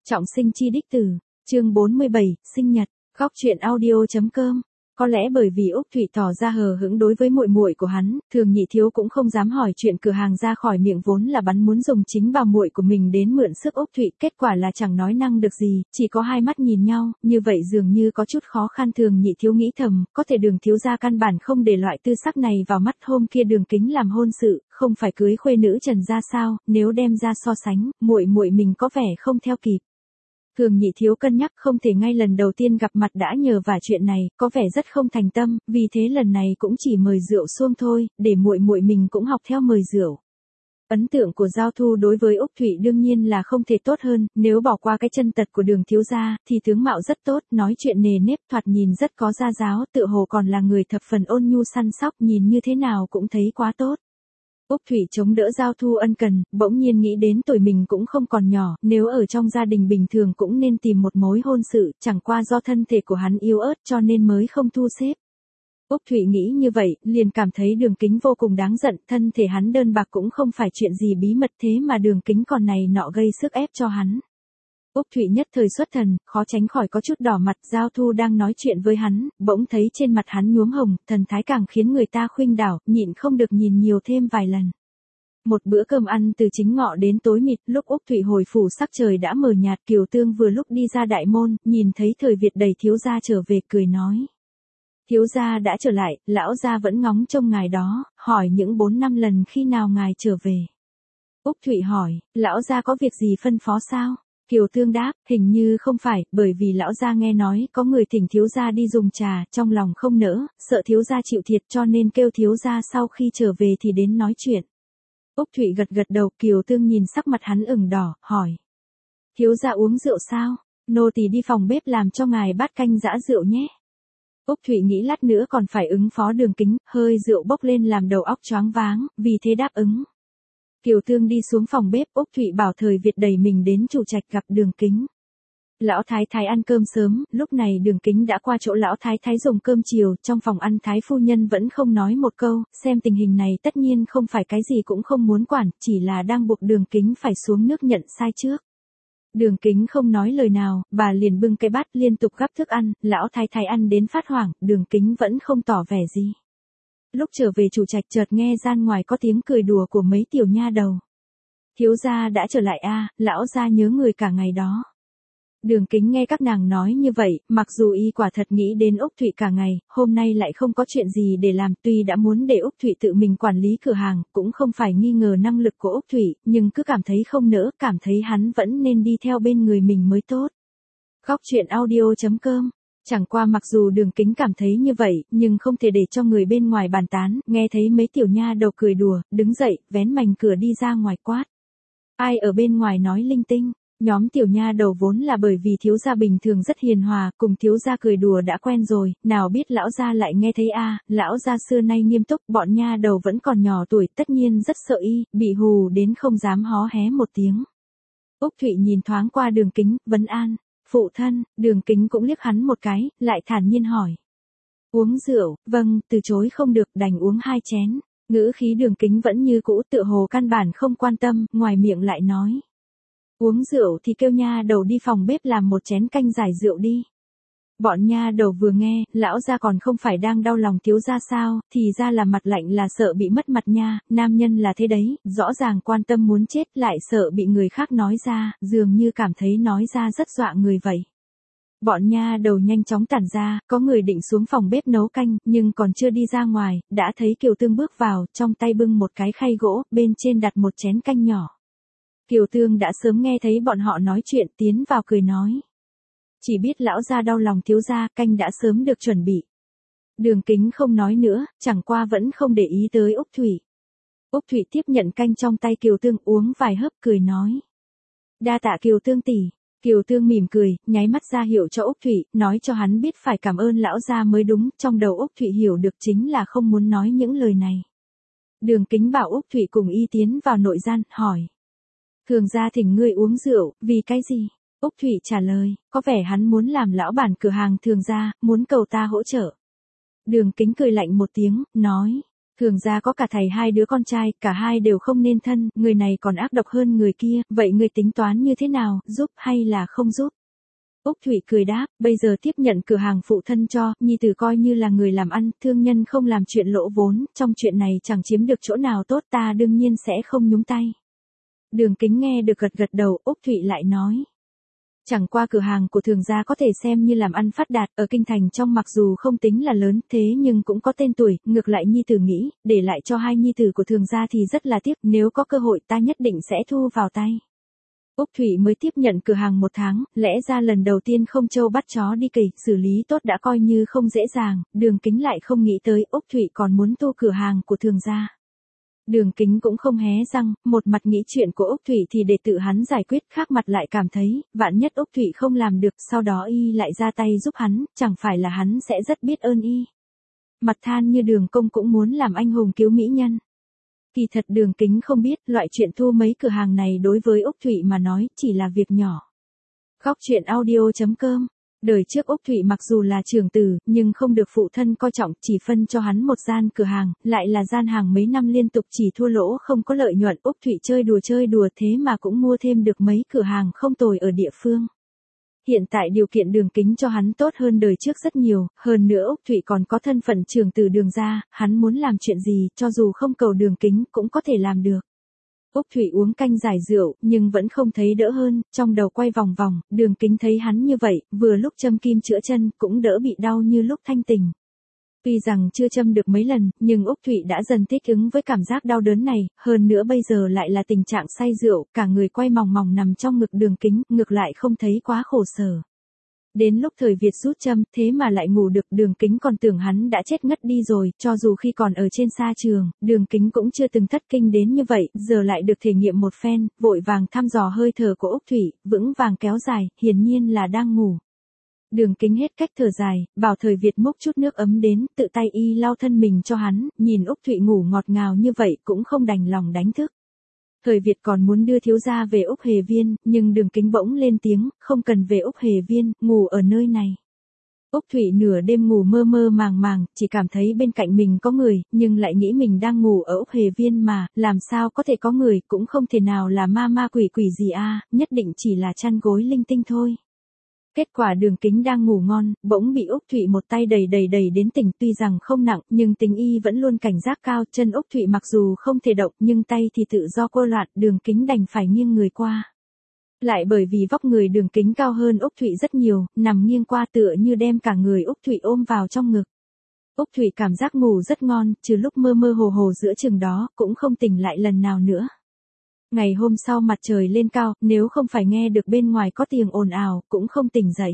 Trọng sinh chi đích tử, chương 47, sinh nhật, khóc chuyện audio.com. Có lẽ bởi vì Úc Thụy tỏ ra hờ hững đối với muội muội của hắn, Thường Nhị Thiếu cũng không dám hỏi chuyện cửa hàng ra khỏi miệng vốn là bắn muốn dùng chính vào muội của mình đến mượn sức Úc Thụy, kết quả là chẳng nói năng được gì, chỉ có hai mắt nhìn nhau, như vậy dường như có chút khó khăn. Thường Nhị Thiếu nghĩ thầm, có thể Đường thiếu gia căn bản không để loại tư sắc này vào mắt. Hôm kia Đường Kính làm hôn sự, không phải cưới khuê nữ Trần gia sao, nếu đem ra so sánh, muội mình có vẻ không theo kịp. Thường Nhị Thiếu cân nhắc không thể ngay lần đầu tiên gặp mặt đã nhờ vả chuyện này, có vẻ rất không thành tâm, vì thế lần này cũng chỉ mời rượu xuông thôi, để muội mình cũng học theo mời rượu. Ấn tượng của Giao Thu đối với Úc Thụy đương nhiên là không thể tốt hơn, nếu bỏ qua cái chân tật của Đường thiếu gia, thì tướng mạo rất tốt, nói chuyện nề nếp, thoạt nhìn rất có gia giáo, tựa hồ còn là người thập phần ôn nhu săn sóc, nhìn như thế nào cũng thấy quá tốt. Úc Thụy chống đỡ Giao Thu ân cần, bỗng nhiên nghĩ đến tuổi mình cũng không còn nhỏ, nếu ở trong gia đình bình thường cũng nên tìm một mối hôn sự, chẳng qua do thân thể của hắn yếu ớt cho nên mới không thu xếp. Úc Thụy nghĩ như vậy, liền cảm thấy Đường Kính vô cùng đáng giận, thân thể hắn đơn bạc cũng không phải chuyện gì bí mật, thế mà Đường Kính còn này nọ gây sức ép cho hắn. Úc Thụy nhất thời xuất thần, khó tránh khỏi có chút đỏ mặt. Giao Thu đang nói chuyện với hắn, bỗng thấy trên mặt hắn nhuốm hồng, thần thái càng khiến người ta khuynh đảo, nhịn không được nhìn nhiều thêm vài lần. Một bữa cơm ăn từ chính ngọ đến tối mịt, lúc Úc Thụy hồi phủ sắc trời đã mờ nhạt, Kiều Tương vừa lúc đi ra đại môn, nhìn thấy Thời Việt đầy thiếu gia trở về, cười nói: thiếu gia đã trở lại, lão gia vẫn ngóng trông ngài đó, hỏi những 4-5 lần khi nào ngài trở về. Úc Thụy hỏi: lão gia có việc gì phân phó sao? Kiều Tương đáp: hình như không phải, bởi vì lão gia nghe nói có người thỉnh thiếu gia đi dùng trà, trong lòng không nỡ, sợ thiếu gia chịu thiệt cho nên kêu thiếu gia sau khi trở về thì đến nói chuyện. Úc Thụy gật đầu. Kiều Tương nhìn sắc mặt hắn ửng đỏ, hỏi: thiếu gia uống rượu sao? Nô tỳ đi phòng bếp làm cho ngài bát canh giã rượu nhé. Úc Thụy nghĩ lát nữa còn phải ứng phó Đường Kính, hơi rượu bốc lên làm đầu óc choáng váng, vì thế đáp ứng. Kiều Tương đi xuống phòng bếp, Úc Thụy bảo Thời Việt đẩy mình đến chủ trạch gặp Đường Kính. Lão Thái Thái ăn cơm sớm, lúc này Đường Kính đã qua chỗ Lão Thái Thái dùng cơm chiều, trong phòng ăn Thái phu nhân vẫn không nói một câu, xem tình hình này tất nhiên không phải cái gì cũng không muốn quản, chỉ là đang buộc Đường Kính phải xuống nước nhận sai trước. Đường Kính không nói lời nào, bà liền bưng cái bát liên tục gắp thức ăn, Lão Thái Thái ăn đến phát hoảng, Đường Kính vẫn không tỏ vẻ gì. Lúc trở về chủ trạch chợt nghe gian ngoài có tiếng cười đùa của mấy tiểu nha đầu. Thiếu gia đã trở lại a, lão gia nhớ người cả ngày đó. Đường Kính nghe các nàng nói như vậy, mặc dù y quả thật nghĩ đến Úc Thụy cả ngày, hôm nay lại không có chuyện gì để làm, tuy đã muốn để Úc Thụy tự mình quản lý cửa hàng, cũng không phải nghi ngờ năng lực của Úc Thụy, nhưng cứ cảm thấy không nỡ, cảm thấy hắn vẫn nên đi theo bên người mình mới tốt. Khóc chuyện audio.com. Chẳng qua mặc dù Đường Kính cảm thấy như vậy, nhưng không thể để cho người bên ngoài bàn tán, nghe thấy mấy tiểu nha đầu cười đùa, đứng dậy, vén mành cửa đi ra ngoài quát: ai ở bên ngoài nói linh tinh? Nhóm tiểu nha đầu vốn là bởi vì thiếu gia bình thường rất hiền hòa, cùng thiếu gia cười đùa đã quen rồi, nào biết lão gia lại nghe thấy lão gia xưa nay nghiêm túc, bọn nha đầu vẫn còn nhỏ tuổi, tất nhiên rất sợ y, bị hù đến không dám hó hé một tiếng. Úc Thụy nhìn thoáng qua Đường Kính, vấn an: phụ thân. Đường Kính cũng liếc hắn một cái, lại thản nhiên hỏi: uống rượu? Vâng, từ chối không được, đành uống 2 chén. Ngữ khí Đường Kính vẫn như cũ, tựa hồ căn bản không quan tâm, ngoài miệng lại nói: uống rượu thì kêu nha đầu đi phòng bếp làm 1 chén canh giải rượu đi. Bọn nha đầu vừa nghe, lão gia còn không phải đang đau lòng thiếu gia sao, thì ra là mặt lạnh là sợ bị mất mặt nha, nam nhân là thế đấy, rõ ràng quan tâm muốn chết lại sợ bị người khác nói ra, dường như cảm thấy nói ra rất dọa người vậy. Bọn nha đầu nhanh chóng tản ra, có người định xuống phòng bếp nấu canh, nhưng còn chưa đi ra ngoài, đã thấy Kiều Tương bước vào, trong tay bưng một cái khay gỗ, bên trên đặt 1 chén canh nhỏ. Kiều Tương đã sớm nghe thấy bọn họ nói chuyện, tiến vào cười nói: chỉ biết lão gia đau lòng thiếu gia, canh đã sớm được chuẩn bị. Đường Kính không nói nữa, chẳng qua vẫn không để ý tới Úc Thụy. Úc Thụy tiếp nhận canh trong tay Kiều Tương, uống vài hớp, cười nói: đa tạ Kiều Tương tỷ. Kiều Tương mỉm cười, nháy mắt ra hiệu cho Úc Thụy, nói cho hắn biết phải cảm ơn lão gia mới đúng, trong đầu Úc Thụy hiểu được chính là không muốn nói những lời này. Đường Kính bảo Úc Thụy cùng y tiến vào nội gian, hỏi: thường gia thỉnh ngươi uống rượu, vì cái gì? Úc Thụy trả lời: có vẻ hắn muốn làm lão bản cửa hàng Thường gia, muốn cầu ta hỗ trợ. Đường Kính cười lạnh một tiếng, nói: Thường gia có cả thầy hai đứa con trai, cả hai đều không nên thân, người này còn ác độc hơn người kia, vậy người tính toán như thế nào, giúp hay là không giúp? Úc Thụy cười đáp, bây giờ tiếp nhận cửa hàng phụ thân cho, nhi tử coi như là người làm ăn, thương nhân không làm chuyện lỗ vốn, trong chuyện này chẳng chiếm được chỗ nào tốt, ta đương nhiên sẽ không nhúng tay. Đường Kính nghe được gật gật đầu, Úc Thụy lại nói. Chẳng qua cửa hàng của Thường gia có thể xem như làm ăn phát đạt, ở kinh thành trong mặc dù không tính là lớn, thế nhưng cũng có tên tuổi, ngược lại nhi tử nghĩ, để lại cho hai nhi tử của Thường gia thì rất là tiếc, nếu có cơ hội ta nhất định sẽ thu vào tay. Úc Thụy mới tiếp nhận cửa hàng 1 tháng, lẽ ra lần đầu tiên không trâu bắt chó đi kỷ, xử lý tốt đã coi như không dễ dàng, Đường Kính lại không nghĩ tới Úc Thụy còn muốn tu cửa hàng của Thường gia. Đường Kính cũng không hé răng, một mặt nghĩ chuyện của Úc Thụy thì để tự hắn giải quyết, khác mặt lại cảm thấy, vạn nhất Úc Thụy không làm được, sau đó y lại ra tay giúp hắn, chẳng phải là hắn sẽ rất biết ơn y. Mặt than như Đường Công cũng muốn làm anh hùng cứu mỹ nhân. Kỳ thật Đường Kính không biết, loại chuyện thu mấy cửa hàng này đối với Úc Thụy mà nói, chỉ là việc nhỏ. Khóc chuyện audio.com. Đời trước Úc Thụy mặc dù là trưởng tử, nhưng không được phụ thân coi trọng, chỉ phân cho hắn một gian cửa hàng, lại là gian hàng mấy năm liên tục chỉ thua lỗ không có lợi nhuận. Úc Thụy chơi đùa thế mà cũng mua thêm được mấy cửa hàng không tồi ở địa phương. Hiện tại điều kiện Đường Kính cho hắn tốt hơn đời trước rất nhiều, hơn nữa Úc Thụy còn có thân phận trưởng tử Đường gia, hắn muốn làm chuyện gì, cho dù không cầu Đường Kính cũng có thể làm được. Úc Thụy uống canh giải rượu, nhưng vẫn không thấy đỡ hơn, trong đầu quay vòng vòng, Đường Kính thấy hắn như vậy, vừa lúc châm kim chữa chân, cũng đỡ bị đau như lúc thanh tỉnh. Tuy rằng chưa châm được mấy lần, nhưng Úc Thụy đã dần thích ứng với cảm giác đau đớn này, hơn nữa bây giờ lại là tình trạng say rượu, cả người quay mòng mòng nằm trong ngực Đường Kính, ngược lại không thấy quá khổ sở. Đến lúc thời Việt rút châm, thế mà lại ngủ được, Đường Kính còn tưởng hắn đã chết ngất đi rồi, cho dù khi còn ở trên sa trường, Đường Kính cũng chưa từng thất kinh đến như vậy, giờ lại được thể nghiệm một phen, vội vàng thăm dò hơi thở của Úc Thụy, vững vàng kéo dài, hiển nhiên là đang ngủ. Đường Kính hết cách thở dài, bảo thời Việt múc chút nước ấm đến, tự tay y lau thân mình cho hắn, nhìn Úc Thụy ngủ ngọt ngào như vậy cũng không đành lòng đánh thức. Thời Việt còn muốn đưa thiếu gia về Úc Hề Viên, nhưng Đường Kính bỗng lên tiếng, không cần về Úc Hề Viên, ngủ ở nơi này. Úc Thụy nửa đêm ngủ mơ mơ màng, chỉ cảm thấy bên cạnh mình có người, nhưng lại nghĩ mình đang ngủ ở Úc Hề Viên mà, làm sao có thể có người, cũng không thể nào là ma quỷ gì a, nhất định chỉ là chăn gối linh tinh thôi. Kết quả Đường Kính đang ngủ ngon, bỗng bị Úc Thụy một tay đẩy đến tỉnh, tuy rằng không nặng, nhưng tính y vẫn luôn cảnh giác cao, chân Úc Thụy mặc dù không thể động, nhưng tay thì tự do cô loạn, Đường Kính đành phải nghiêng người qua. Lại bởi vì vóc người Đường Kính cao hơn Úc Thụy rất nhiều, nằm nghiêng qua tựa như đem cả người Úc Thụy ôm vào trong ngực. Úc Thụy cảm giác ngủ rất ngon, trừ lúc mơ hồ giữa chừng đó, cũng không tỉnh lại lần nào nữa. Ngày hôm sau mặt trời lên cao, nếu không phải nghe được bên ngoài có tiếng ồn ào, cũng không tỉnh dậy.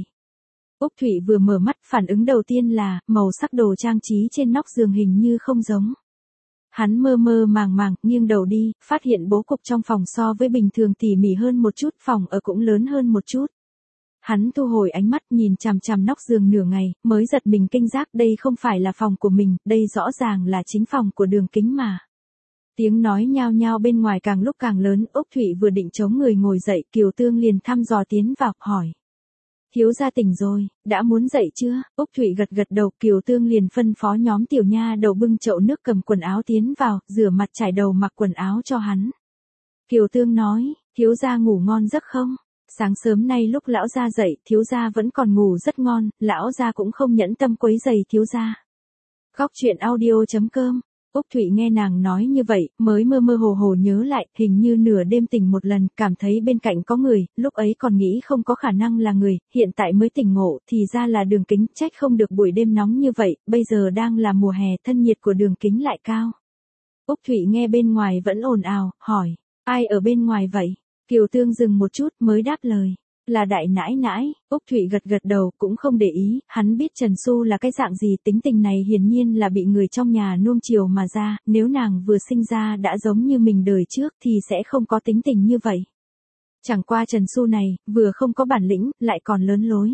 Úc Thụy vừa mở mắt, phản ứng đầu tiên là, màu sắc đồ trang trí trên nóc giường hình như không giống. Hắn mơ màng, nghiêng đầu đi, phát hiện bố cục trong phòng so với bình thường tỉ mỉ hơn một chút, phòng ở cũng lớn hơn một chút. Hắn thu hồi ánh mắt nhìn chằm nóc giường nửa ngày, mới giật mình kinh giác đây không phải là phòng của mình, đây rõ ràng là chính phòng của Đường Kính mà. Tiếng nói nhao nhao bên ngoài càng lúc càng lớn, Úc Thụy vừa định chống người ngồi dậy, Kiều Tương liền thăm dò tiến vào, hỏi. Thiếu gia tỉnh rồi, đã muốn dậy chưa? Úc Thụy gật đầu, Kiều Tương liền phân phó nhóm tiểu nha đầu bưng chậu nước cầm quần áo tiến vào, rửa mặt trải đầu mặc quần áo cho hắn. Kiều Tương nói, thiếu gia ngủ ngon giấc không? Sáng sớm nay lúc lão gia dậy, thiếu gia vẫn còn ngủ rất ngon, lão gia cũng không nhẫn tâm quấy giày thiếu gia. Khóc chuyện audio.com. Úc Thụy nghe nàng nói như vậy, mới mơ hồ nhớ lại, hình như nửa đêm tỉnh một lần, cảm thấy bên cạnh có người, lúc ấy còn nghĩ không có khả năng là người, hiện tại mới tỉnh ngộ, thì ra là Đường Kính, trách không được buổi đêm nóng như vậy, bây giờ đang là mùa hè, thân nhiệt của Đường Kính lại cao. Úc Thụy nghe bên ngoài vẫn ồn ào, hỏi, ai ở bên ngoài vậy? Kiều Tương dừng một chút mới đáp lời. Là đại nãi nãi. Úc Thụy gật đầu, cũng không để ý, hắn biết Trần Xu là cái dạng gì, tính tình này hiển nhiên là bị người trong nhà nuông chiều mà ra, nếu nàng vừa sinh ra đã giống như mình đời trước thì sẽ không có tính tình như vậy. Chẳng qua Trần Xu này, vừa không có bản lĩnh, lại còn lớn lối.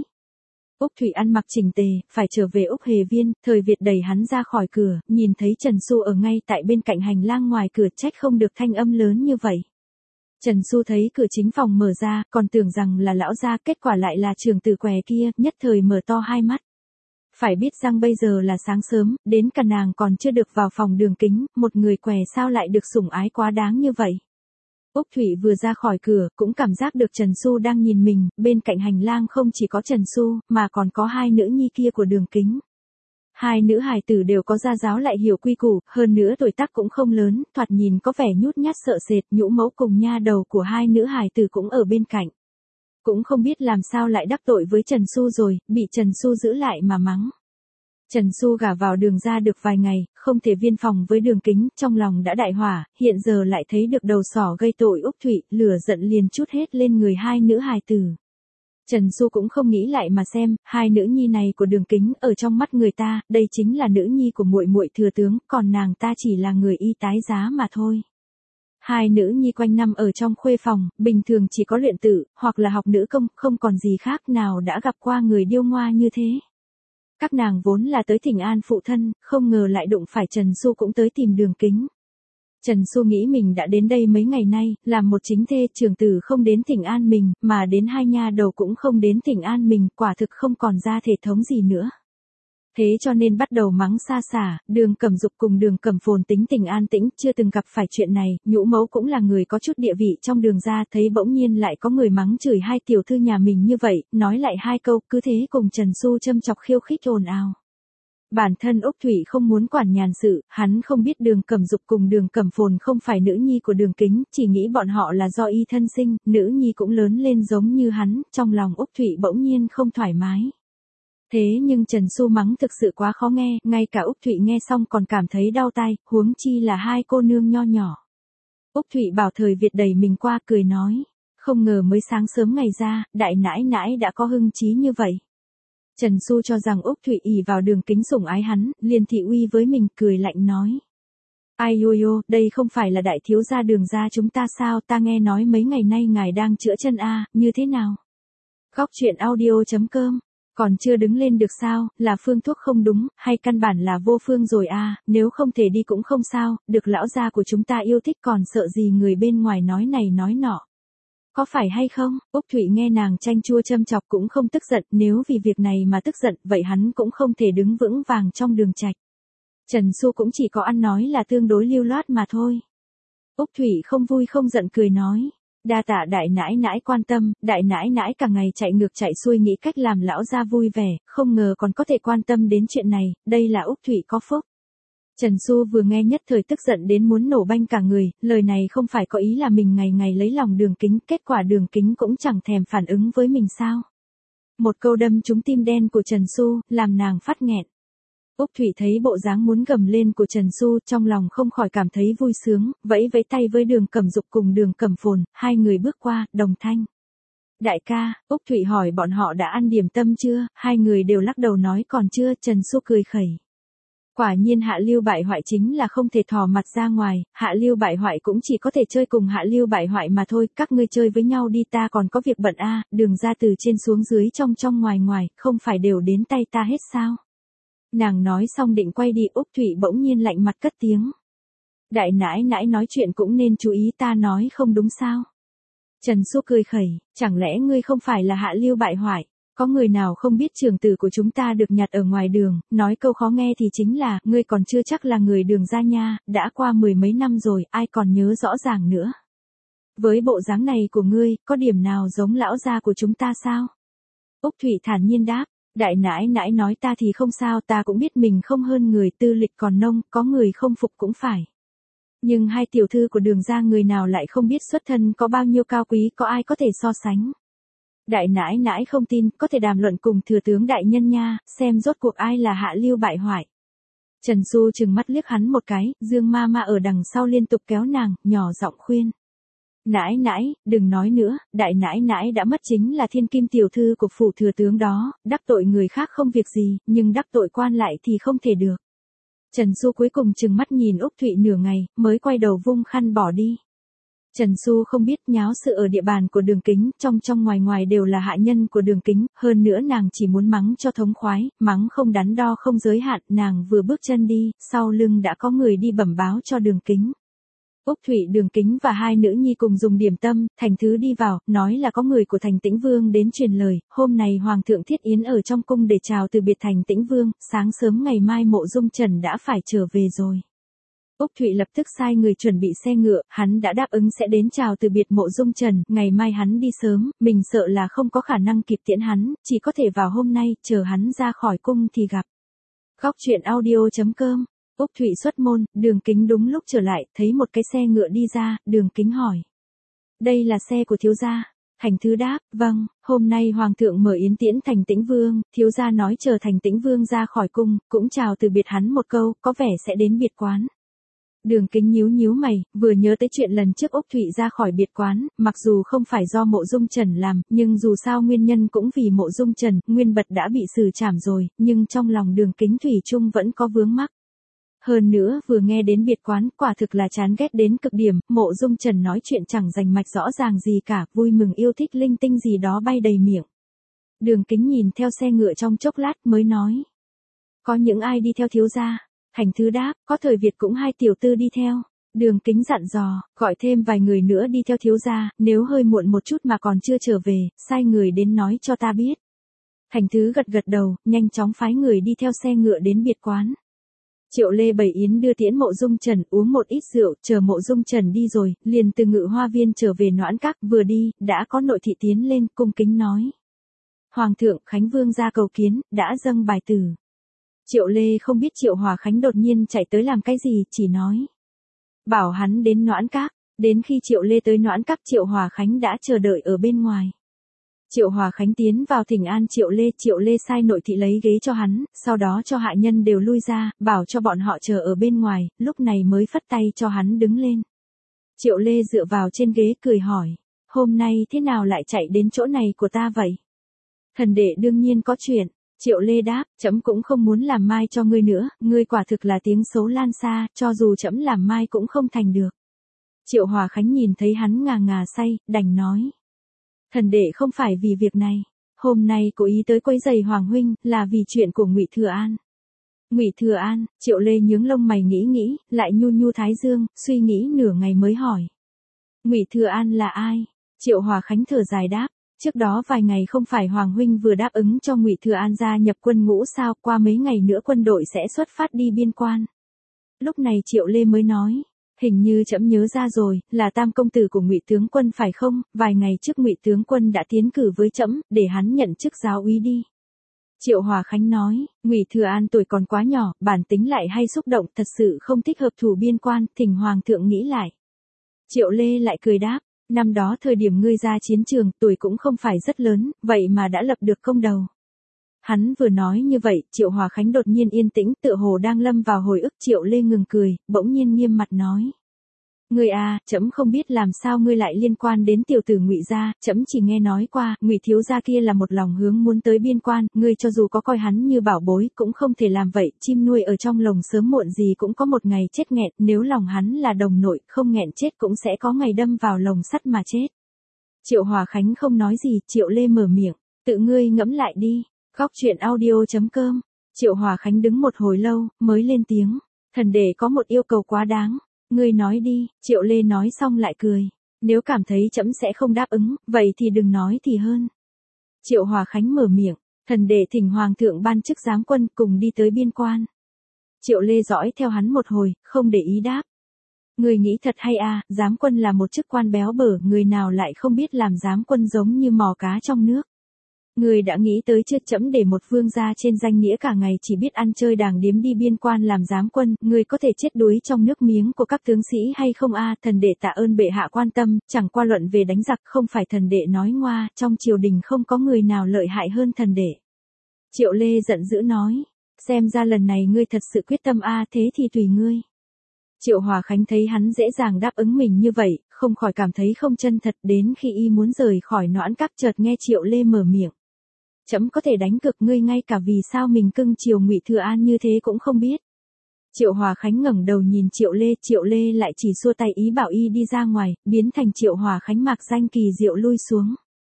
Úc Thụy ăn mặc chỉnh tề, phải trở về Úc Hề Viên, thời Việt đẩy hắn ra khỏi cửa, nhìn thấy Trần Xu ở ngay tại bên cạnh hành lang ngoài cửa, trách không được thanh âm lớn như vậy. Trần Xu thấy cửa chính phòng mở ra, còn tưởng rằng là lão gia, kết quả lại là trưởng tử què kia, nhất thời mở to hai mắt. Phải biết rằng bây giờ là sáng sớm, đến cả nàng còn chưa được vào phòng Đường Kính, một người què sao lại được sủng ái quá đáng như vậy. Úc Thụy vừa ra khỏi cửa, cũng cảm giác được Trần Xu đang nhìn mình, bên cạnh hành lang không chỉ có Trần Xu, mà còn có hai nữ nhi kia của Đường Kính. Hai nữ hài tử đều có gia giáo lại hiểu quy củ, hơn nữa tuổi tác cũng không lớn, thoạt nhìn có vẻ nhút nhát sợ sệt, nhũ mẫu cùng nha đầu của hai nữ hài tử cũng ở bên cạnh. Cũng không biết làm sao lại đắc tội với Trần Xu rồi, bị Trần Xu giữ lại mà mắng. Trần Xu gả vào Đường ra được vài ngày, không thể viên phòng với Đường Kính, trong lòng đã đại hỏa, hiện giờ lại thấy được đầu sỏ gây tội Úc Thụy, lửa giận liền trút hết lên người hai nữ hài tử. Trần Xu cũng không nghĩ lại mà xem, hai nữ nhi này của Đường Kính ở trong mắt người ta, đây chính là nữ nhi của muội muội thừa tướng, còn nàng ta chỉ là người y tái giá mà thôi. Hai nữ nhi quanh năm ở trong khuê phòng, bình thường chỉ có luyện tử, hoặc là học nữ công, không còn gì khác nào đã gặp qua người điêu ngoa như thế. Các nàng vốn là tới thỉnh an phụ thân, không ngờ lại đụng phải Trần Xu cũng tới tìm Đường Kính. Trần Xu nghĩ mình đã đến đây mấy ngày nay, làm một chính thê, trưởng tử không đến thỉnh an mình, mà đến hai nha đầu cũng không đến thỉnh an mình, quả thực không còn ra thể thống gì nữa. Thế cho nên bắt đầu mắng xa xả, Đường Cẩm Dục cùng Đường Cẩm Phồn tính tình an tĩnh, chưa từng gặp phải chuyện này, nhũ mẫu cũng là người có chút địa vị trong Đường ra, thấy bỗng nhiên lại có người mắng chửi hai tiểu thư nhà mình như vậy, nói lại hai câu, cứ thế cùng Trần Xu châm chọc khiêu khích ồn ào. Bản thân Úc Thụy không muốn quản nhàn sự, hắn không biết Đường Cẩm Dục cùng Đường Cẩm Phồn không phải nữ nhi của Đường Kính, chỉ nghĩ bọn họ là do y thân sinh, nữ nhi cũng lớn lên giống như hắn, trong lòng Úc Thụy bỗng nhiên không thoải mái. Thế nhưng Trần Xu mắng thực sự quá khó nghe, ngay cả Úc Thụy nghe xong còn cảm thấy đau tai, huống chi là hai cô nương nho nhỏ. Úc Thụy bảo thời Việt đẩy mình qua cười nói, không ngờ mới sáng sớm ngày ra, đại nãi nãi đã có hưng trí như vậy. Trần Xu cho rằng Úc Thụy ỷ vào Đường Kính sủng ái hắn, liền thị uy với mình, cười lạnh nói. Ai ôi ô, đây không phải là đại thiếu gia Đường ra chúng ta sao, ta nghe nói mấy ngày nay ngài đang chữa chân a, như thế nào? Góc truyện audio.com, còn chưa đứng lên được sao, là phương thuốc không đúng, hay căn bản là vô phương rồi a, nếu không thể đi cũng không sao, được lão gia của chúng ta yêu thích còn sợ gì người bên ngoài nói này nói nọ. Có phải hay không? Úc Thụy nghe nàng chanh chua châm chọc cũng không tức giận, nếu vì việc này mà tức giận, vậy hắn cũng không thể đứng vững vàng trong Đường trạch. Trần Xu cũng chỉ có ăn nói là tương đối lưu loát mà thôi. Úc Thụy không vui không giận cười nói, đa tạ đại nãi nãi quan tâm, đại nãi nãi cả ngày chạy ngược chạy xuôi nghĩ cách làm lão gia vui vẻ, không ngờ còn có thể quan tâm đến chuyện này, đây là Úc Thụy có phúc. Trần Xu vừa nghe nhất thời tức giận đến muốn nổ banh cả người, lời này không phải có ý là mình ngày ngày lấy lòng Đường Kính, kết quả Đường Kính cũng chẳng thèm phản ứng với mình sao. Một câu đâm trúng tim đen của Trần Xu, làm nàng phát nghẹn. Úc Thụy thấy bộ dáng muốn gầm lên của Trần Xu, trong lòng không khỏi cảm thấy vui sướng, vẫy vẫy tay với Đường Cẩm Dục cùng Đường Cẩm Phồn, hai người bước qua, đồng thanh. Đại ca, Úc Thụy hỏi bọn họ đã ăn điểm tâm chưa, hai người đều lắc đầu nói còn chưa, Trần Xu cười khẩy. Quả nhiên Hạ Lưu bại hoại chính là không thể thò mặt ra ngoài, Hạ Lưu bại hoại cũng chỉ có thể chơi cùng Hạ Lưu bại hoại mà thôi, các ngươi chơi với nhau đi, ta còn có việc bận a, Đường ra từ trên xuống dưới trong ngoài ngoài, không phải đều đến tay ta hết sao? Nàng nói xong định quay đi, Úc Thụy bỗng nhiên lạnh mặt cất tiếng. Đại nãi nãi nói chuyện cũng nên chú ý, ta nói không đúng sao? Trần Xu cười khẩy, chẳng lẽ ngươi không phải là Hạ Lưu bại hoại? Có người nào không biết trưởng tử của chúng ta được nhặt ở ngoài đường, nói câu khó nghe thì chính là, ngươi còn chưa chắc là người Đường ra nha, đã qua 10 mấy năm rồi, ai còn nhớ rõ ràng nữa. Với bộ dáng này của ngươi, có điểm nào giống lão gia của chúng ta sao? Úc Thụy thản nhiên đáp, đại nãi nãi nói ta thì không sao, ta cũng biết mình không hơn người, tư lịch còn nông, có người không phục cũng phải. Nhưng hai tiểu thư của Đường ra người nào lại không biết xuất thân có bao nhiêu cao quý, có ai có thể so sánh. Đại nãi nãi không tin, có thể đàm luận cùng thừa tướng đại nhân nha, xem rốt cuộc ai là Hạ Lưu bại hoại. Trần Xu trừng mắt liếc hắn một cái, Dương ma ma ở đằng sau liên tục kéo nàng, nhỏ giọng khuyên. Nãi nãi, đừng nói nữa, đại nãi nãi đã mất chính là thiên kim tiểu thư của phủ thừa tướng đó, đắc tội người khác không việc gì, nhưng đắc tội quan lại thì không thể được. Trần Xu cuối cùng trừng mắt nhìn Úc Thụy nửa ngày, mới quay đầu vung khăn bỏ đi. Trần Xu không biết nháo sự ở địa bàn của Đường Kính, trong ngoài đều là hạ nhân của Đường Kính, hơn nữa nàng chỉ muốn mắng cho thống khoái, mắng không đắn đo không giới hạn, nàng vừa bước chân đi, sau lưng đã có người đi bẩm báo cho Đường Kính. Úc Thụy, Đường Kính và hai nữ nhi cùng dùng điểm tâm, Thành Thứ đi vào, nói là có người của Thành Tĩnh Vương đến truyền lời, hôm nay Hoàng thượng thiết yến ở trong cung để chào từ biệt Thành Tĩnh Vương, sáng sớm ngày mai Mộ Dung Trần đã phải trở về rồi. Úc Thụy lập tức sai người chuẩn bị xe ngựa, hắn đã đáp ứng sẽ đến chào từ biệt Mộ Dung Trần, ngày mai hắn đi sớm, mình sợ là không có khả năng kịp tiễn hắn, chỉ có thể vào hôm nay, chờ hắn ra khỏi cung thì gặp. Góc truyện audio.com. Úc Thụy xuất môn, Đường Kính đúng lúc trở lại, thấy một cái xe ngựa đi ra, Đường Kính hỏi. Đây là xe của thiếu gia. Thành Thứ đáp, vâng, hôm nay Hoàng thượng mở yến tiễn Thành Tĩnh Vương, thiếu gia nói chờ Thành Tĩnh Vương ra khỏi cung, cũng chào từ biệt hắn một câu, có vẻ sẽ đến biệt quán. Đường Kính nhíu nhíu mày, vừa nhớ tới chuyện lần trước Úc Thụy ra khỏi biệt quán, mặc dù không phải do Mộ Dung Trần làm, nhưng dù sao nguyên nhân cũng vì Mộ Dung Trần, Nguyên Bật đã bị xử trảm rồi, nhưng trong lòng Đường Kính thủy chung vẫn có vướng mắc. Hơn nữa, vừa nghe đến biệt quán, quả thực là chán ghét đến cực điểm, Mộ Dung Trần nói chuyện chẳng rành mạch rõ ràng gì cả, vui mừng yêu thích linh tinh gì đó bay đầy miệng. Đường Kính nhìn theo xe ngựa trong chốc lát mới nói. Có những ai đi theo thiếu gia? Thành Thứ đáp, có Thời Việt cũng hai tiểu tư đi theo. Đường Kính dặn dò, gọi thêm vài người nữa đi theo thiếu gia, nếu hơi muộn một chút mà còn chưa trở về, sai người đến nói cho ta biết. Thành Thứ gật gật đầu, nhanh chóng phái người đi theo xe ngựa đến biệt quán. Triệu Lê bày yến đưa tiễn Mộ Dung Trần, uống một ít rượu, chờ Mộ Dung Trần đi rồi, liền từ Ngự Hoa Viên trở về Noãn Các, vừa đi, đã có nội thị tiến lên, cung kính nói. Hoàng thượng, Khánh Vương ra cầu kiến, đã dâng bài tử. Triệu Lê không biết Triệu Hòa Khánh đột nhiên chạy tới làm cái gì, chỉ nói. Bảo hắn đến Noãn Các, đến khi Triệu Lê tới Noãn Các Triệu Hòa Khánh đã chờ đợi ở bên ngoài. Triệu Hòa Khánh tiến vào thỉnh an Triệu Lê sai nội thị lấy ghế cho hắn, sau đó cho hạ nhân đều lui ra, bảo cho bọn họ chờ ở bên ngoài, lúc này mới phất tay cho hắn đứng lên. Triệu Lê dựa vào trên ghế cười hỏi, hôm nay thế nào lại chạy đến chỗ này của ta vậy? Thần đệ đương nhiên có chuyện. Triệu Lê đáp, trẫm cũng không muốn làm mai cho ngươi nữa, ngươi quả thực là tiếng xấu lan xa, cho dù trẫm làm mai cũng không thành được. Triệu Hòa Khánh nhìn thấy hắn ngà ngà say, đành nói. Thần đệ không phải vì việc này, hôm nay cố ý tới quấy rầy Hoàng huynh, là vì chuyện của Ngụy Thừa An. Ngụy Thừa An, Triệu Lê nhướng lông mày nghĩ, lại nhu nhu thái dương, suy nghĩ nửa ngày mới hỏi. Ngụy Thừa An là ai? Triệu Hòa Khánh thở dài đáp. Trước đó vài ngày không phải Hoàng huynh vừa đáp ứng cho Ngụy Thừa An gia nhập quân ngũ sao, qua mấy ngày nữa quân đội sẽ xuất phát đi biên quan. Lúc này Triệu Lê mới nói, hình như trẫm nhớ ra rồi, là tam công tử của Ngụy tướng quân phải không? Vài ngày trước Ngụy tướng quân đã tiến cử với trẫm, để hắn nhận chức giáo úy đi. Triệu Hòa Khánh nói, Ngụy Thừa An tuổi còn quá nhỏ, bản tính lại hay xúc động, thật sự không thích hợp thủ biên quan, thỉnh Hoàng thượng nghĩ lại. Triệu Lê lại cười đáp. Năm đó thời điểm ngươi ra chiến trường, tuổi cũng không phải rất lớn, vậy mà đã lập được công đầu. Hắn vừa nói như vậy, Triệu Hòa Khánh đột nhiên yên tĩnh, tựa hồ đang lâm vào hồi ức. Triệu Lê ngừng cười, bỗng nhiên nghiêm mặt nói. Ngươi à, trẫm không biết làm sao ngươi lại liên quan đến tiểu tử Ngụy gia, trẫm chỉ nghe nói qua, Ngụy thiếu gia kia là một lòng hướng muốn tới biên quan, ngươi cho dù có coi hắn như bảo bối, cũng không thể làm vậy, chim nuôi ở trong lồng sớm muộn gì cũng có một ngày chết nghẹn, nếu lòng hắn là đồng nội, không nghẹn chết cũng sẽ có ngày đâm vào lồng sắt mà chết. Triệu Hòa Khánh không nói gì, Triệu Lê mở miệng, tự ngươi ngẫm lại đi. Góc truyện audio.com. Triệu Hòa Khánh đứng một hồi lâu, mới lên tiếng, thần đệ có một yêu cầu quá đáng. Ngươi nói đi, Triệu Lê nói xong lại cười. Nếu cảm thấy trẫm sẽ không đáp ứng, vậy thì đừng nói thì hơn. Triệu Hòa Khánh mở miệng, thần đệ thỉnh Hoàng thượng ban chức giám quân cùng đi tới biên quan. Triệu Lê dõi theo hắn một hồi, không để ý đáp. Người nghĩ thật hay à, giám quân là một chức quan béo bở, người nào lại không biết làm giám quân giống như mò cá trong nước. Người đã nghĩ tới chưa, trẫm để một vương gia trên danh nghĩa cả ngày chỉ biết ăn chơi đàng điếm đi biên quan làm giám quân, người có thể chết đuối trong nước miếng của các tướng sĩ hay không a? Thần đệ tạ ơn bệ hạ quan tâm, chẳng qua luận về đánh giặc, không phải thần đệ nói ngoa, trong triều đình không có người nào lợi hại hơn thần đệ. Triệu Lê giận dữ nói, xem ra lần này ngươi thật sự quyết tâm a, thế thì tùy ngươi. Triệu Hòa Khánh thấy hắn dễ dàng đáp ứng mình như vậy, không khỏi cảm thấy không chân thật, đến khi y muốn rời khỏi Noãn Các chợt nghe Triệu Lê mở miệng. Trẫm có thể đánh cược ngươi ngay cả vì sao mình cưng chiều Ngụy Thừa An như thế cũng không biết. Triệu Hòa Khánh ngẩng đầu nhìn Triệu Lê lại chỉ xua tay ý bảo y đi ra ngoài, biến thành Triệu Hòa Khánh mạc danh kỳ diệu lui xuống.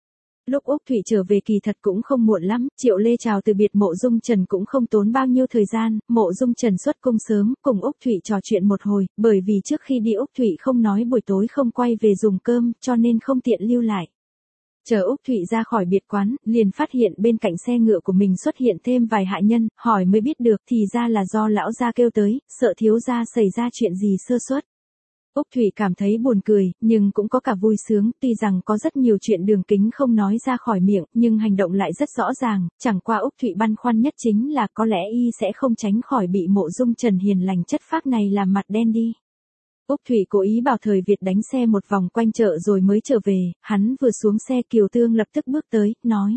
Lúc Úc Thụy trở về kỳ thật cũng không muộn lắm, Triệu Lê chào từ biệt Mộ Dung Trần cũng không tốn bao nhiêu thời gian, Mộ Dung Trần xuất cung sớm, cùng Úc Thụy trò chuyện một hồi, bởi vì trước khi đi Úc Thụy không nói buổi tối không quay về dùng cơm, cho nên không tiện lưu lại. Chờ Úc Thụy ra khỏi biệt quán, liền phát hiện bên cạnh xe ngựa của mình xuất hiện thêm vài hạ nhân, hỏi mới biết được thì ra là do lão gia kêu tới, sợ thiếu gia xảy ra chuyện gì sơ suất. Úc Thụy cảm thấy buồn cười, nhưng cũng có cả vui sướng, tuy rằng có rất nhiều chuyện Đường Kính không nói ra khỏi miệng, nhưng hành động lại rất rõ ràng, chẳng qua Úc Thụy băn khoăn nhất chính là có lẽ y sẽ không tránh khỏi bị Mộ Dung Trần hiền lành chất phác này làm mặt đen đi. Úc Thụy cố ý bảo Thời Việt đánh xe một vòng quanh chợ rồi mới trở về, hắn vừa xuống xe Kiều Tương lập tức bước tới, nói.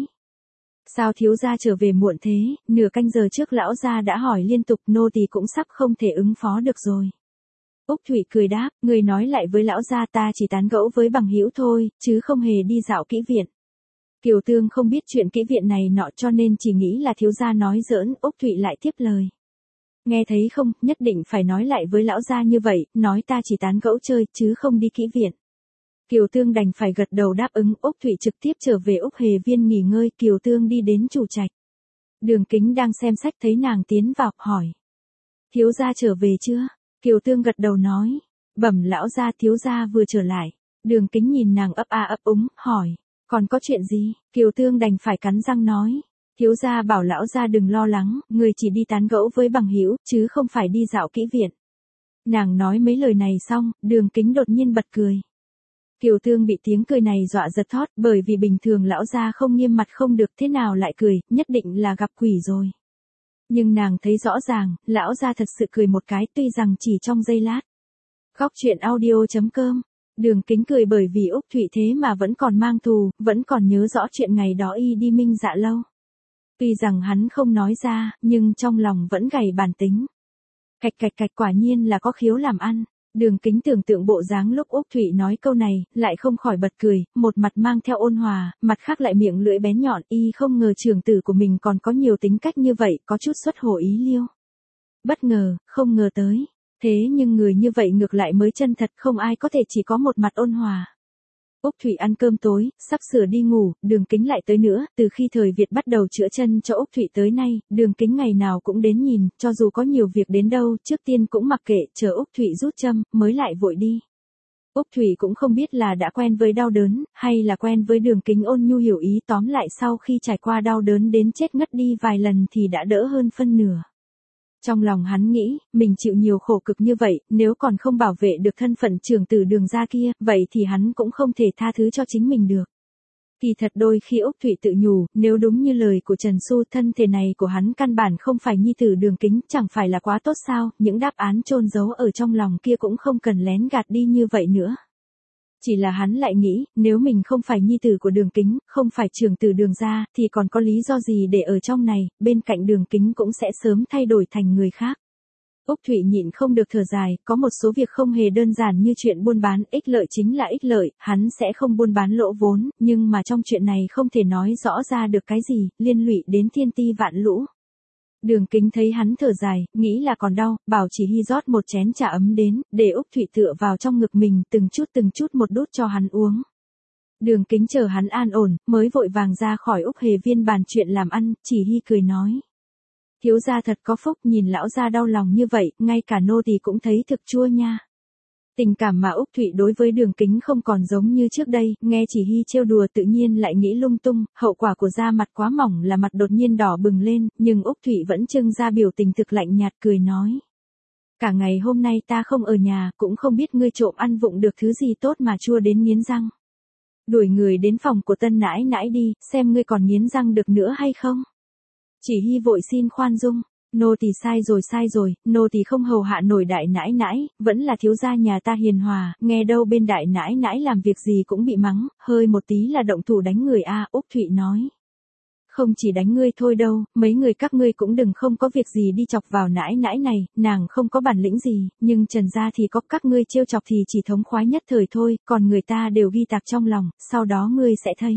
Sao thiếu gia trở về muộn thế, nửa canh giờ trước lão gia đã hỏi liên tục, nô tỳ cũng sắp không thể ứng phó được rồi. Úc Thụy cười đáp, người nói lại với lão gia ta chỉ tán gẫu với bằng hữu thôi, chứ không hề đi dạo kỹ viện. Kiều Tương không biết chuyện kỹ viện này nọ cho nên chỉ nghĩ là thiếu gia nói giỡn, Úc Thụy lại tiếp lời. Nghe thấy không, nhất định phải nói lại với lão gia như vậy, nói ta chỉ tán gẫu chơi, chứ không đi kỹ viện. Kiều Tương đành phải gật đầu đáp ứng, Úc Thụy trực tiếp trở về Úc Hề Viên nghỉ ngơi, Kiều Tương đi đến chủ trạch. Đường Kính đang xem sách thấy nàng tiến vào, hỏi. Thiếu gia trở về chưa? Kiều Tương gật đầu nói. Bẩm lão gia, thiếu gia vừa trở lại. Đường Kính nhìn nàng ấp a ấp úng, hỏi. Còn có chuyện gì? Kiều Tương đành phải cắn răng nói. Thiếu gia bảo lão gia đừng lo lắng, người chỉ đi tán gẫu với bằng hữu, chứ không phải đi dạo kỹ viện. Nàng nói mấy lời này xong, Đường Kính đột nhiên bật cười. Kiều Tương bị tiếng cười này dọa giật thót, bởi vì bình thường lão gia không nghiêm mặt không được, thế nào lại cười, nhất định là gặp quỷ rồi. Nhưng nàng thấy rõ ràng, lão gia thật sự cười một cái, tuy rằng chỉ trong giây lát. Khóc chuyện audio.com. Đường Kính cười bởi vì Úc Thụy thế mà vẫn còn mang thù, vẫn còn nhớ rõ chuyện ngày đó y đi Minh Dạ lâu. Tuy rằng hắn không nói ra, nhưng trong lòng vẫn gảy bản tính. Cạch cạch cạch, quả nhiên là có khiếu làm ăn. Đường Kính tưởng tượng bộ dáng lúc Úc Thụy nói câu này, lại không khỏi bật cười, một mặt mang theo ôn hòa, mặt khác lại miệng lưỡi bén nhọn, y không ngờ trưởng tử của mình còn có nhiều tính cách như vậy, có chút xuất hồ ý liêu. Bất ngờ, không ngờ tới. Thế nhưng người như vậy ngược lại mới chân thật, không ai có thể chỉ có một mặt ôn hòa. Úc Thụy ăn cơm tối, sắp sửa đi ngủ, Đường Kính lại tới nữa, từ khi Thời Việt bắt đầu chữa chân cho Úc Thụy tới nay, Đường Kính ngày nào cũng đến nhìn, cho dù có nhiều việc đến đâu, trước tiên cũng mặc kệ, chờ Úc Thụy rút châm, mới lại vội đi. Úc Thụy cũng không biết là đã quen với đau đớn, hay là quen với Đường Kính ôn nhu hiểu ý, tóm lại sau khi trải qua đau đớn đến chết ngất đi vài lần thì đã đỡ hơn phân nửa. Trong lòng hắn nghĩ, mình chịu nhiều khổ cực như vậy, nếu còn không bảo vệ được thân phận trưởng tử Đường gia kia, vậy thì hắn cũng không thể tha thứ cho chính mình được. Kỳ thật đôi khi Úc Thụy tự nhủ, nếu đúng như lời của Trần Xu, thân thể này của hắn căn bản không phải nhi tử Đường Kính, chẳng phải là quá tốt sao, những đáp án chôn giấu ở trong lòng kia cũng không cần lén gạt đi như vậy nữa. Chỉ là hắn lại nghĩ, nếu mình không phải nhi tử của Đường Kính, không phải trưởng tử Đường gia, thì còn có lý do gì để ở trong này, bên cạnh Đường Kính cũng sẽ sớm thay đổi thành người khác. Úc Thụy nhịn không được thở dài, có một số việc không hề đơn giản như chuyện buôn bán, ích lợi chính là ích lợi, hắn sẽ không buôn bán lỗ vốn, nhưng mà trong chuyện này không thể nói rõ ra được cái gì, liên lụy đến thiên ti vạn lũ. Đường Kính thấy hắn thở dài, nghĩ là còn đau, bảo Chỉ Hy rót một chén trà ấm đến, để Úc Thụy tựa vào trong ngực mình, từng chút một đút cho hắn uống. Đường Kính chờ hắn an ổn, mới vội vàng ra khỏi Úc Hề Viên bàn chuyện làm ăn, Chỉ Hy cười nói. Thiếu gia thật có phúc, nhìn lão gia đau lòng như vậy, ngay cả nô tỳ cũng thấy thực chua nha. Tình cảm mà Úc Thụy đối với Đường Kính không còn giống như trước đây, nghe Chỉ Hy trêu đùa tự nhiên lại nghĩ lung tung, hậu quả của da mặt quá mỏng là mặt đột nhiên đỏ bừng lên, nhưng Úc Thụy vẫn trưng ra biểu tình thực lạnh nhạt cười nói. Cả ngày hôm nay ta không ở nhà, cũng không biết ngươi trộm ăn vụng được thứ gì tốt mà chua đến nghiến răng. Đuổi người đến phòng của Tân nãi nãi đi, xem ngươi còn nghiến răng được nữa hay không. Chỉ Hy vội xin khoan dung. Nô tỳ sai rồi, nô tỳ không hầu hạ nổi đại nãi nãi, vẫn là thiếu gia nhà ta hiền hòa, nghe đâu bên đại nãi nãi làm việc gì cũng bị mắng, hơi một tí là động thủ đánh người a. Úc Thụy nói. Không chỉ đánh ngươi thôi đâu, mấy người các ngươi cũng đừng không có việc gì đi chọc vào nãi nãi này, nàng không có bản lĩnh gì, nhưng Trần gia thì có, các ngươi trêu chọc thì chỉ thống khoái nhất thời thôi, còn người ta đều ghi tạc trong lòng, sau đó ngươi sẽ thấy.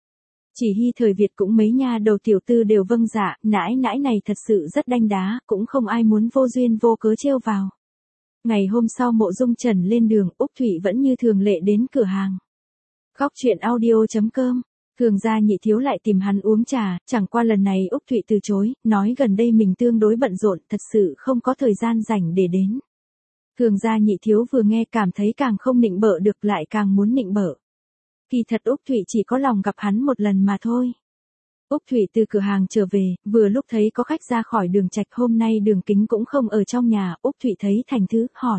Chỉ Hy Thời Việt cũng mấy nha đầu tiểu tư đều vâng dạ, nãi nãi này thật sự rất đanh đá, cũng không ai muốn vô duyên vô cớ trêu vào. Ngày hôm sau Mộ Dung Trần lên đường, Úc Thụy vẫn như thường lệ đến cửa hàng. Khóc chuyện audio.com Thường gia nhị thiếu lại tìm hắn uống trà, chẳng qua lần này Úc Thụy từ chối, nói gần đây mình tương đối bận rộn, thật sự không có thời gian rảnh để đến. Thường gia nhị thiếu vừa nghe cảm thấy càng không nịnh bợ được lại càng muốn nịnh bợ. Kỳ thật Úc Thụy chỉ có lòng gặp hắn một lần mà thôi. Úc Thụy từ cửa hàng trở về, vừa lúc thấy có khách ra khỏi Đường Trạch, hôm nay Đường Kính cũng không ở trong nhà, Úc Thụy thấy thành thứ, hỏi.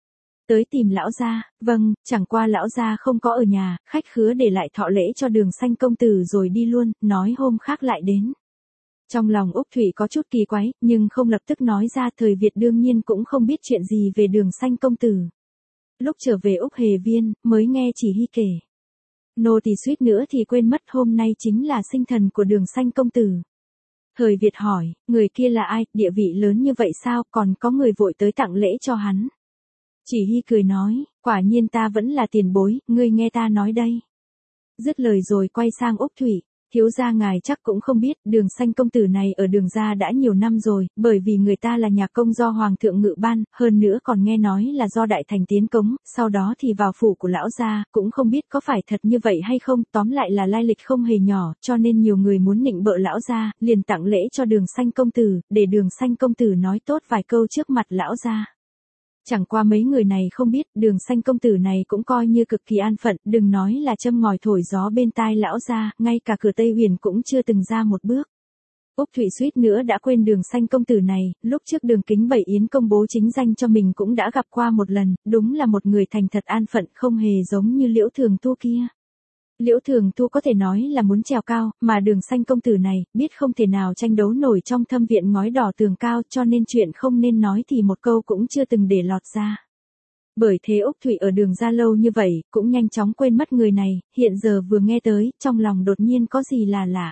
Tới tìm lão gia, vâng, chẳng qua lão gia không có ở nhà, khách khứa để lại thọ lễ cho Đường Xanh công tử rồi đi luôn, nói hôm khác lại đến. Trong lòng Úc Thụy có chút kỳ quái, nhưng không lập tức nói ra, thời Việt đương nhiên cũng không biết chuyện gì về Đường Xanh công tử. Lúc trở về Úc Hề Viên, mới nghe Chỉ Hy kể. Nô tỳ suýt nữa thì quên mất hôm nay chính là sinh thần của Đường Xanh công tử. Thời Việt hỏi, người kia là ai, địa vị lớn như vậy sao, còn có người vội tới tặng lễ cho hắn. Chỉ Hy cười nói, quả nhiên ta vẫn là tiền bối, ngươi nghe ta nói đây. Dứt lời rồi quay sang Úc Thụy, thiếu gia ngài chắc cũng không biết, Đường Xanh công tử này ở Đường gia đã nhiều năm rồi, bởi vì người ta là nhà công do Hoàng thượng ngự ban, hơn nữa còn nghe nói là do Đại Thành tiến cống, sau đó thì vào phủ của lão gia, cũng không biết có phải thật như vậy hay không, tóm lại là lai lịch không hề nhỏ, cho nên nhiều người muốn nịnh bợ lão gia, liền tặng lễ cho Đường Xanh công tử, để Đường Xanh công tử nói tốt vài câu trước mặt lão gia. Chẳng qua mấy người này không biết, Đường Xanh công tử này cũng coi như cực kỳ an phận, đừng nói là châm ngòi thổi gió bên tai lão gia, ngay cả cửa Tây Huyền cũng chưa từng ra một bước. Úc Thụy suýt nữa đã quên Đường Xanh công tử này, lúc trước Đường Kính Bảy Yến công bố chính danh cho mình cũng đã gặp qua một lần, đúng là một người thành thật an phận, không hề giống như Liễu Thường Tu kia. Liễu Thường Tu có thể nói là muốn trèo cao, mà Đường Xanh công tử này, biết không thể nào tranh đấu nổi trong thâm viện ngói đỏ tường cao, cho nên chuyện không nên nói thì một câu cũng chưa từng để lọt ra. Bởi thế Úc Thụy ở Đường gia lâu như vậy, cũng nhanh chóng quên mất người này, hiện giờ vừa nghe tới, trong lòng đột nhiên có gì là lạ.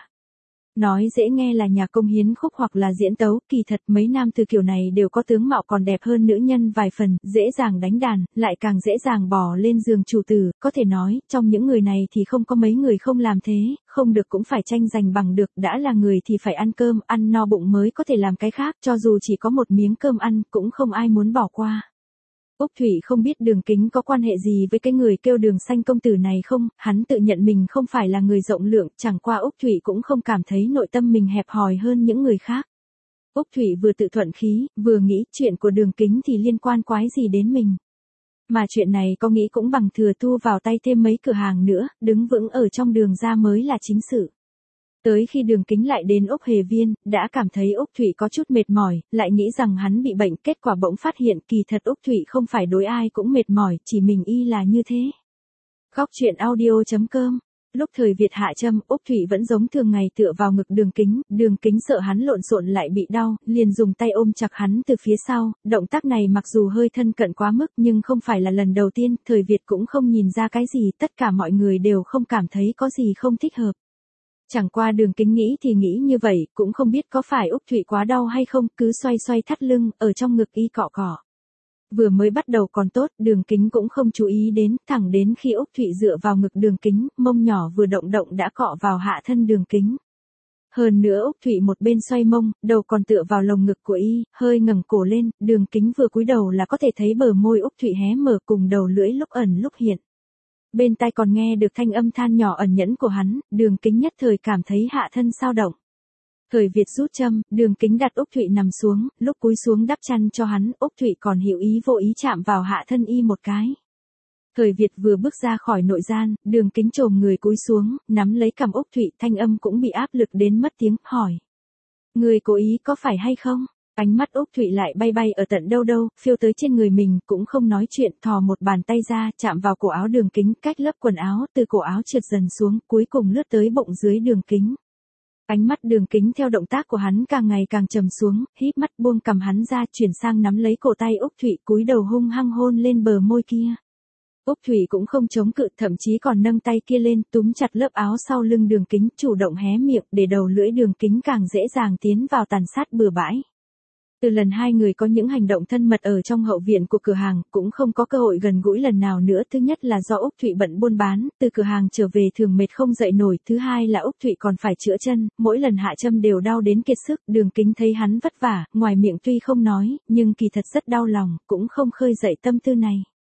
Nói dễ nghe là nhà công hiến khúc hoặc là diễn tấu, kỳ thật mấy nam từ kiểu này đều có tướng mạo còn đẹp hơn nữ nhân vài phần, dễ dàng đánh đàn, lại càng dễ dàng bò lên giường chủ tử, có thể nói, trong những người này thì không có mấy người không làm thế, không được cũng phải tranh giành bằng được, đã là người thì phải ăn cơm, ăn no bụng mới có thể làm cái khác, cho dù chỉ có một miếng cơm ăn, cũng không ai muốn bỏ qua. Úc Thụy không biết Đường Kính có quan hệ gì với cái người kêu Đường Xanh công tử này không, hắn tự nhận mình không phải là người rộng lượng, chẳng qua Úc Thụy cũng không cảm thấy nội tâm mình hẹp hòi hơn những người khác. Úc Thụy vừa tự thuận khí, vừa nghĩ chuyện của Đường Kính thì liên quan quái gì đến mình. Mà chuyện này có nghĩ cũng bằng thừa thu vào tay thêm mấy cửa hàng nữa, đứng vững ở trong Đường gia mới là chính sự. Tới khi Đường Kính lại đến Úc Hề Viên, đã cảm thấy Úc Thụy có chút mệt mỏi, lại nghĩ rằng hắn bị bệnh, kết quả bỗng phát hiện kỳ thật Úc Thụy không phải đối ai cũng mệt mỏi, chỉ mình y là như thế. Khóc chuyện audio.com. Lúc thời Việt hạ châm, Úc Thụy vẫn giống thường ngày tựa vào ngực Đường Kính sợ hắn lộn xộn lại bị đau, liền dùng tay ôm chặt hắn từ phía sau, động tác này mặc dù hơi thân cận quá mức nhưng không phải là lần đầu tiên, thời Việt cũng không nhìn ra cái gì, tất cả mọi người đều không cảm thấy có gì không thích hợp. Chẳng qua Đường Kính nghĩ thì nghĩ như vậy, cũng không biết có phải Úc Thụy quá đau hay không, cứ xoay xoay thắt lưng, ở trong ngực y cọ cọ. Vừa mới bắt đầu còn tốt, Đường Kính cũng không chú ý đến, thẳng đến khi Úc Thụy dựa vào ngực Đường Kính, mông nhỏ vừa động động đã cọ vào hạ thân Đường Kính. Hơn nữa Úc Thụy một bên xoay mông, đầu còn tựa vào lồng ngực của y, hơi ngẩng cổ lên, Đường Kính vừa cúi đầu là có thể thấy bờ môi Úc Thụy hé mở cùng đầu lưỡi lúc ẩn lúc hiện. Bên tai còn nghe được thanh âm than nhỏ ẩn nhẫn của hắn, Đường Kính nhất thời cảm thấy hạ thân sao động. Thời Việt rút châm, Đường Kính đặt Úc Thụy nằm xuống, lúc cúi xuống đắp chăn cho hắn, Úc Thụy còn hiểu ý vô ý chạm vào hạ thân y một cái. Thời Việt vừa bước ra khỏi nội gian, Đường Kính chồm người cúi xuống, nắm lấy cằm Úc Thụy, thanh âm cũng bị áp lực đến mất tiếng, hỏi. Người cố ý có phải hay không? Ánh mắt Úc Thụy lại bay bay ở tận đâu đâu, phiêu tới trên người mình, cũng không nói chuyện, thò một bàn tay ra, chạm vào cổ áo Đường Kính, cách lớp quần áo, từ cổ áo trượt dần xuống, cuối cùng lướt tới bụng dưới Đường Kính. Ánh mắt Đường Kính theo động tác của hắn càng ngày càng trầm xuống, híp mắt buông cầm hắn ra, chuyển sang nắm lấy cổ tay Úc Thụy, cúi đầu hung hăng hôn lên bờ môi kia. Úc Thụy cũng không chống cự, thậm chí còn nâng tay kia lên, túm chặt lớp áo sau lưng Đường Kính, chủ động hé miệng, để đầu lưỡi Đường Kính càng dễ dàng tiến vào tàn sát bừa bãi. Từ lần hai người có những hành động thân mật ở trong hậu viện của cửa hàng, cũng không có cơ hội gần gũi lần nào nữa. Thứ nhất là do Úc Thụy bận buôn bán, từ cửa hàng trở về thường mệt không dậy nổi. Thứ hai là Úc Thụy còn phải chữa chân, mỗi lần hạ châm đều đau đến kiệt sức. Đường Kính thấy hắn vất vả, ngoài miệng tuy không nói, nhưng kỳ thật rất đau lòng, cũng không khơi dậy tâm tư này.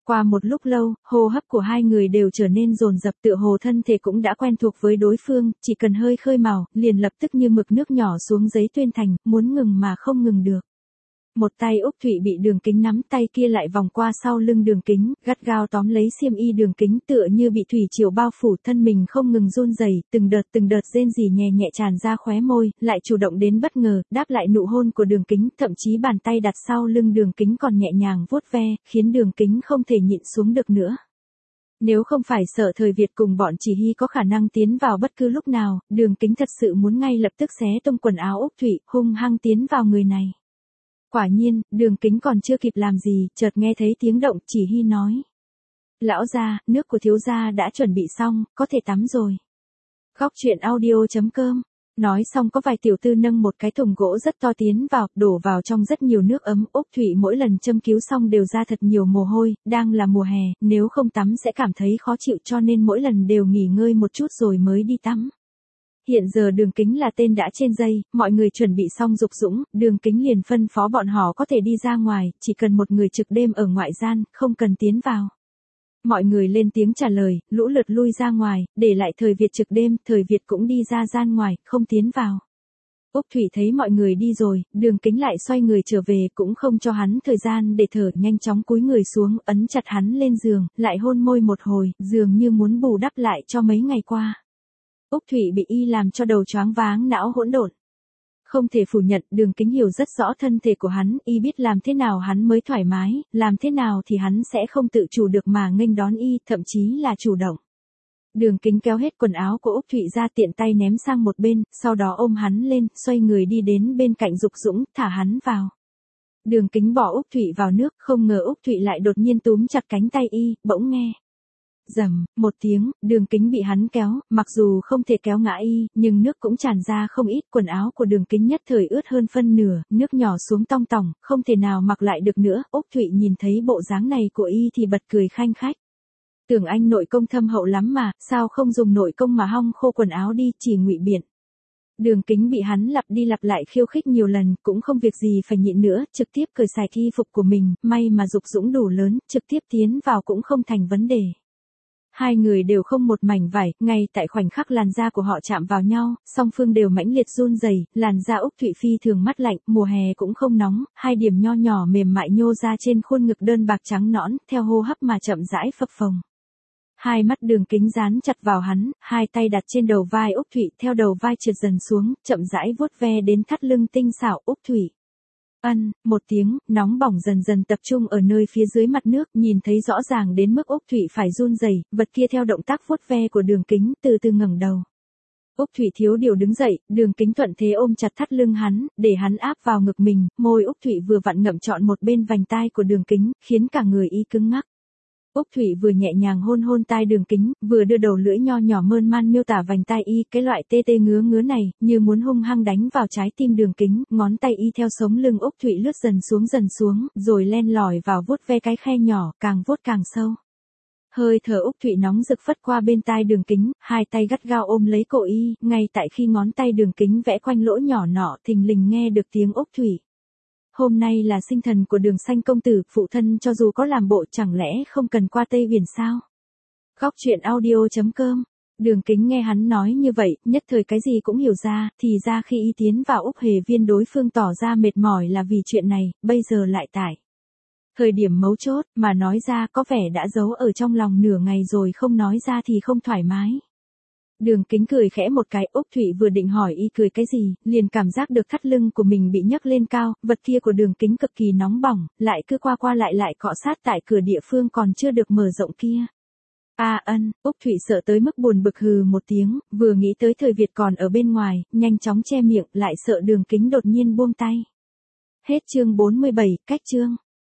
Qua một lúc lâu, hô hấp của hai người đều trở nên dồn dập, tựa hồ thân thể cũng đã quen thuộc với đối phương, chỉ cần hơi khơi mào, liền lập tức như mực nước nhỏ xuống giấy tuyên thành, muốn ngừng mà không ngừng được. Một tay Úc Thụy bị Đường Kính nắm, tay kia lại vòng qua sau lưng Đường Kính, gắt gao tóm lấy xiêm y Đường Kính, tựa như bị thủy triều bao phủ, thân mình không ngừng run rẩy, từng đợt rên rỉ nhẹ nhẹ tràn ra khóe môi, lại chủ động đến bất ngờ, đáp lại nụ hôn của Đường Kính, thậm chí bàn tay đặt sau lưng Đường Kính còn nhẹ nhàng vuốt ve, khiến Đường Kính không thể nhịn xuống được nữa. Nếu không phải sợ Thời Việt cùng bọn Chỉ Hy có khả năng tiến vào bất cứ lúc nào, Đường Kính thật sự muốn ngay lập tức xé tung quần áo Úc Thụy, hung hăng tiến vào người này. Quả nhiên, Đường Kính còn chưa kịp làm gì, chợt nghe thấy tiếng động, Chỉ Hy nói. Lão gia, nước của thiếu gia đã chuẩn bị xong, có thể tắm rồi. Góc truyện audio.com. Nói xong có vài tiểu tư nâng một cái thùng gỗ rất to tiến vào, đổ vào trong rất nhiều nước ấm. Úc Thụy mỗi lần châm cứu xong đều ra thật nhiều mồ hôi, đang là mùa hè, nếu không tắm sẽ cảm thấy khó chịu cho nên mỗi lần đều nghỉ ngơi một chút rồi mới đi tắm. Hiện giờ Đường Kính là tên đã trên dây, mọi người chuẩn bị xong dục dũng, Đường Kính liền phân phó bọn họ có thể đi ra ngoài, chỉ cần một người trực đêm ở ngoại gian, không cần tiến vào. Mọi người lên tiếng trả lời, lũ lượt lui ra ngoài, để lại Thời Việt trực đêm, Thời Việt cũng đi ra gian ngoài, không tiến vào. Úc Thụy thấy mọi người đi rồi, Đường Kính lại xoay người trở về, cũng không cho hắn thời gian để thở, nhanh chóng cúi người xuống, ấn chặt hắn lên giường, lại hôn môi một hồi, dường như muốn bù đắp lại cho mấy ngày qua. Úc Thụy bị y làm cho đầu choáng váng, não hỗn độn. Không thể phủ nhận, Đường Kính hiểu rất rõ thân thể của hắn, y biết làm thế nào hắn mới thoải mái, làm thế nào thì hắn sẽ không tự chủ được mà nghênh đón y, thậm chí là chủ động. Đường Kính kéo hết quần áo của Úc Thụy ra, tiện tay ném sang một bên, sau đó ôm hắn lên, xoay người đi đến bên cạnh Dục Dũng, thả hắn vào. Đường Kính bỏ Úc Thụy vào nước, không ngờ Úc Thụy lại đột nhiên túm chặt cánh tay y, bỗng nghe. Rầm, một tiếng, Đường Kính bị hắn kéo, mặc dù không thể kéo ngã y, nhưng nước cũng tràn ra không ít, quần áo của Đường Kính nhất thời ướt hơn phân nửa, nước nhỏ xuống tong tỏng, không thể nào mặc lại được nữa. Úc Thụy nhìn thấy bộ dáng này của y thì bật cười khanh khách. Tưởng anh nội công thâm hậu lắm mà, sao không dùng nội công mà hong khô quần áo đi, chỉ ngụy biện. Đường Kính bị hắn lặp đi lặp lại khiêu khích nhiều lần, cũng không việc gì phải nhịn nữa, trực tiếp cởi sạch y phục của mình, may mà Dục Dũng đủ lớn, trực tiếp tiến vào cũng không thành vấn đề. Hai người đều không một mảnh vải, ngay tại khoảnh khắc làn da của họ chạm vào nhau, song phương đều mãnh liệt run rẩy, làn da Úc Thụy phi thường mát lạnh, mùa hè cũng không nóng, hai điểm nho nhỏ mềm mại nhô ra trên khuôn ngực đơn bạc trắng nõn, theo hô hấp mà chậm rãi phập phồng. Hai mắt Đường Kính dán chặt vào hắn, hai tay đặt trên đầu vai Úc Thụy, theo đầu vai trượt dần xuống, chậm rãi vuốt ve đến thắt lưng tinh xảo Úc Thụy. Một tiếng, nóng bỏng dần dần tập trung ở nơi phía dưới mặt nước, nhìn thấy rõ ràng đến mức Úc Thụy phải run rẩy, vật kia theo động tác vuốt ve của Đường Kính, từ từ ngẩng đầu. Úc Thụy thiếu điều đứng dậy, Đường Kính thuận thế ôm chặt thắt lưng hắn, để hắn áp vào ngực mình, môi Úc Thụy vừa vặn ngậm trọn một bên vành tai của Đường Kính, khiến cả người y cứng ngắc. Úc Thụy vừa nhẹ nhàng hôn hôn tai Đường Kính, vừa đưa đầu lưỡi nho nhỏ mơn man miêu tả vành tai y, cái loại tê tê ngứa ngứa này, như muốn hung hăng đánh vào trái tim Đường Kính, ngón tay y theo sống lưng Úc Thụy lướt dần xuống, rồi len lỏi vào vuốt ve cái khe nhỏ, càng vuốt càng sâu. Hơi thở Úc Thụy nóng rực phất qua bên tai Đường Kính, hai tay gắt gao ôm lấy cổ y, ngay tại khi ngón tay Đường Kính vẽ quanh lỗ nhỏ nọ, thình lình nghe được tiếng Úc Thụy. Hôm nay là sinh thần của Đường Xanh công tử, phụ thân cho dù có làm bộ chẳng lẽ không cần qua Tây Huyền sao? Góc truyện audio.com. Đường Kính nghe hắn nói như vậy, nhất thời cái gì cũng hiểu ra, thì ra khi y tiến vào Úc Hề Viên đối phương tỏ ra mệt mỏi là vì chuyện này, bây giờ lại tại thời điểm mấu chốt, mà nói ra có vẻ đã giấu ở trong lòng nửa ngày rồi không nói ra thì không thoải mái. Đường Kính cười khẽ một cái, Úc Thụy vừa định hỏi y cười cái gì, liền cảm giác được thắt lưng của mình bị nhấc lên cao, vật kia của Đường Kính cực kỳ nóng bỏng, lại cứ qua lại cọ sát tại cửa địa phương còn chưa được mở rộng kia. Úc Thụy sợ tới mức buồn bực hừ một tiếng, vừa nghĩ tới Thời Việt còn ở bên ngoài, nhanh chóng che miệng, lại sợ Đường Kính đột nhiên buông tay. Hết chương 47, cách chương.